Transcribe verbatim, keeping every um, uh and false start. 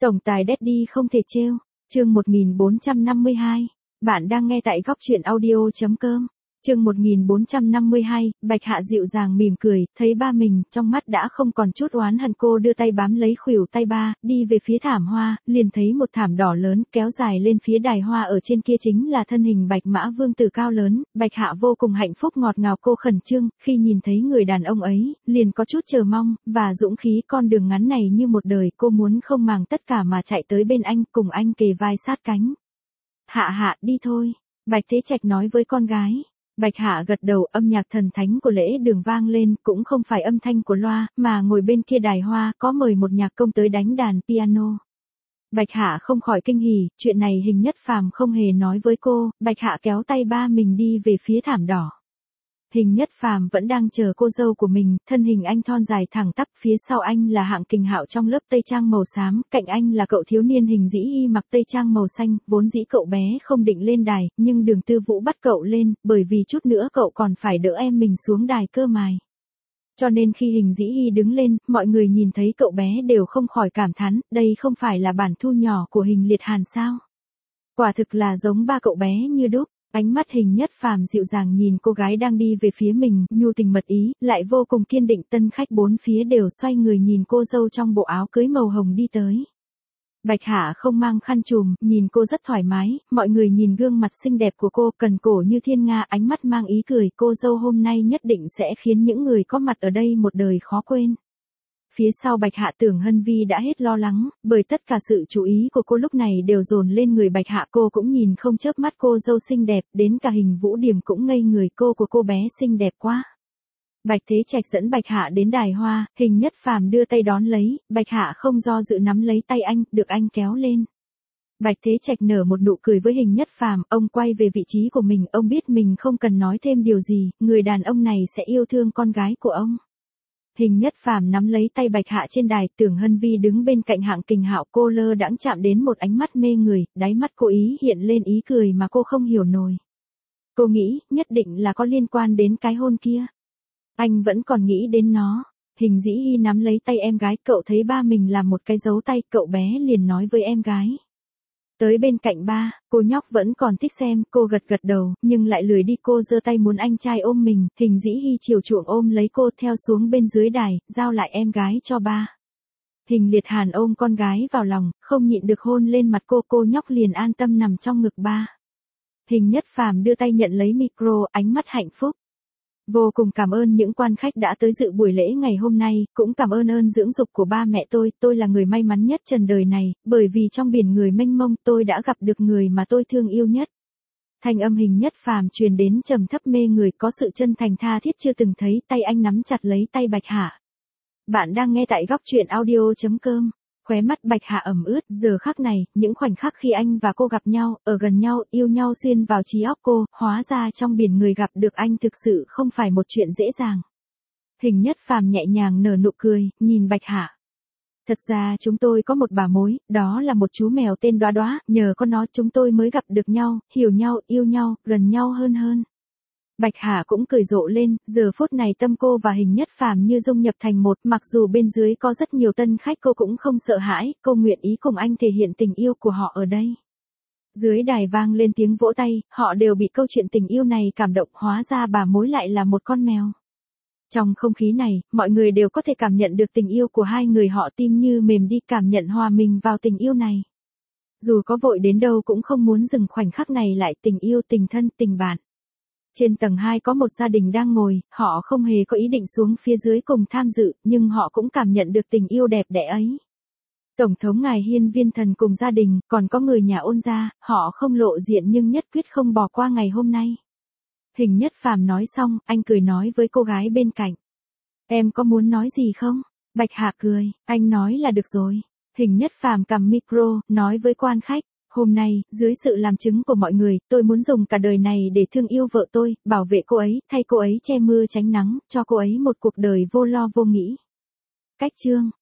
Tổng tài Daddy không thể trêu. Chương một nghìn bốn trăm năm mươi hai. Bạn đang nghe tại góc truyện audio chấm com. Chương một nghìn bốn trăm năm mươi hai, Bạch Hạ dịu dàng mỉm cười, thấy ba mình, trong mắt đã không còn chút oán hận. Cô đưa tay bám lấy khuỷu tay ba, đi về phía thảm hoa, liền thấy một thảm đỏ lớn kéo dài lên phía đài hoa, ở trên kia chính là thân hình Bạch Mã Vương tử cao lớn. Bạch Hạ vô cùng hạnh phúc ngọt ngào, cô khẩn trương, khi nhìn thấy người đàn ông ấy, liền có chút chờ mong, và dũng khí. Con đường ngắn này như một đời, cô muốn không màng tất cả mà chạy tới bên anh, cùng anh kề vai sát cánh. Hạ Hạ, đi thôi, Bạch Thế Trạch nói với con gái. Bạch Hạ gật đầu, âm nhạc thần thánh của lễ đường vang lên, cũng không phải âm thanh của loa, mà ngồi bên kia đài hoa, có mời một nhạc công tới đánh đàn piano. Bạch Hạ không khỏi kinh hỉ, chuyện này Hình Nhất Phàm không hề nói với cô. Bạch Hạ kéo tay ba mình đi về phía thảm đỏ. Hình Nhất Phàm vẫn đang chờ cô dâu của mình, thân hình anh thon dài thẳng tắp, phía sau anh là Hạng Kình Hạo trong lớp tây trang màu xám, cạnh anh là cậu thiếu niên Hình Dĩ Hi mặc tây trang màu xanh. Vốn dĩ cậu bé không định lên đài, nhưng Đường Tư Vũ bắt cậu lên, bởi vì chút nữa cậu còn phải đỡ em mình xuống đài cơ mài. Cho nên khi Hình Dĩ Hi đứng lên, mọi người nhìn thấy cậu bé đều không khỏi cảm thán, đây không phải là bản thu nhỏ của Hình Liệt Hàn sao? Quả thực là giống ba cậu bé như đúc. Ánh mắt Hình Nhất Phàm dịu dàng nhìn cô gái đang đi về phía mình, nhu tình mật ý, lại vô cùng kiên định. Tân khách bốn phía đều xoay người nhìn cô dâu trong bộ áo cưới màu hồng đi tới. Bạch Hạ không mang khăn trùm, nhìn cô rất thoải mái, mọi người nhìn gương mặt xinh đẹp của cô, cần cổ như thiên nga, ánh mắt mang ý cười. Cô dâu hôm nay nhất định sẽ khiến những người có mặt ở đây một đời khó quên. Phía sau Bạch Hạ, Tưởng Hân Vi đã hết lo lắng, bởi tất cả sự chú ý của cô lúc này đều dồn lên người Bạch Hạ. Cô cũng nhìn không chớp mắt cô dâu xinh đẹp, đến cả Hình Vũ Điểm cũng ngây người, cô của cô bé xinh đẹp quá. Bạch Thế Trạch dẫn Bạch Hạ đến đài hoa, Hình Nhất Phàm đưa tay đón lấy, Bạch Hạ không do dự nắm lấy tay anh, được anh kéo lên. Bạch Thế Trạch nở một nụ cười với Hình Nhất Phàm, ông quay về vị trí của mình, ông biết mình không cần nói thêm điều gì, người đàn ông này sẽ yêu thương con gái của ông. Hình Nhất Phàm nắm lấy tay Bạch Hạ trên đài, Tưởng Hân Vi đứng bên cạnh Hạng Kình Hạo, cô lơ đãng chạm đến một ánh mắt mê người, đáy mắt cô ý hiện lên ý cười mà cô không hiểu nổi. Cô nghĩ, nhất định là có liên quan đến cái hôn kia. Anh vẫn còn nghĩ đến nó. Hình Dĩ Hi nắm lấy tay em gái, cậu thấy ba mình làm một cái dấu tay, cậu bé liền nói với em gái. Tới bên cạnh ba, cô nhóc vẫn còn thích xem, cô gật gật đầu, nhưng lại lười đi. Cô giơ tay muốn anh trai ôm mình, Hình Dĩ Hi chiều chuộng ôm lấy cô theo xuống bên dưới đài, giao lại em gái cho ba. Hình Liệt Hàn ôm con gái vào lòng, không nhịn được hôn lên mặt cô, cô nhóc liền an tâm nằm trong ngực ba. Hình Nhất Phàm đưa tay nhận lấy micro, ánh mắt hạnh phúc. Vô cùng cảm ơn những quan khách đã tới dự buổi lễ ngày hôm nay, cũng cảm ơn ơn dưỡng dục của ba mẹ tôi, tôi là người may mắn nhất trần đời này, bởi vì trong biển người mênh mông tôi đã gặp được người mà tôi thương yêu nhất. Thanh âm Hình Nhất Phàm truyền đến trầm thấp mê người, có sự chân thành tha thiết chưa từng thấy. Tay anh nắm chặt lấy tay Bạch Hạ. Bạn đang nghe tại góc truyện audio chấm com. Khóe mắt Bạch Hạ ẩm ướt, giờ khắc này, những khoảnh khắc khi anh và cô gặp nhau, ở gần nhau, yêu nhau xuyên vào trí óc cô, hóa ra trong biển người gặp được anh thực sự không phải một chuyện dễ dàng. Hình Nhất Phàm nhẹ nhàng nở nụ cười, nhìn Bạch Hạ. Thật ra chúng tôi có một bà mối, đó là một chú mèo tên Đoá Đoá, nhờ có nó chúng tôi mới gặp được nhau, hiểu nhau, yêu nhau, gần nhau hơn hơn. Bạch Hạ cũng cười rộ lên, giờ phút này tâm cô và Hình Nhất Phàm như dung nhập thành một, mặc dù bên dưới có rất nhiều tân khách cô cũng không sợ hãi, cô nguyện ý cùng anh thể hiện tình yêu của họ ở đây. Dưới đài vang lên tiếng vỗ tay, họ đều bị câu chuyện tình yêu này cảm động, hóa ra bà mối lại là một con mèo. Trong không khí này, mọi người đều có thể cảm nhận được tình yêu của hai người, họ tim như mềm đi, cảm nhận hòa mình vào tình yêu này. Dù có vội đến đâu cũng không muốn dừng khoảnh khắc này lại, tình yêu, tình thân, tình bạn. Trên tầng hai có một gia đình đang ngồi, họ không hề có ý định xuống phía dưới cùng tham dự, nhưng họ cũng cảm nhận được tình yêu đẹp đẽ ấy. Tổng thống ngài Hiên Viên Thần cùng gia đình, còn có người nhà Ôn gia, họ không lộ diện nhưng nhất quyết không bỏ qua ngày hôm nay. Hình Nhất Phàm nói xong, anh cười nói với cô gái bên cạnh. Em có muốn nói gì không? Bạch Hạ cười, anh nói là được rồi. Hình Nhất Phàm cầm micro, nói với quan khách. Hôm nay, dưới sự làm chứng của mọi người, tôi muốn dùng cả đời này để thương yêu vợ tôi, bảo vệ cô ấy, thay cô ấy che mưa tránh nắng, cho cô ấy một cuộc đời vô lo vô nghĩ. Cách chương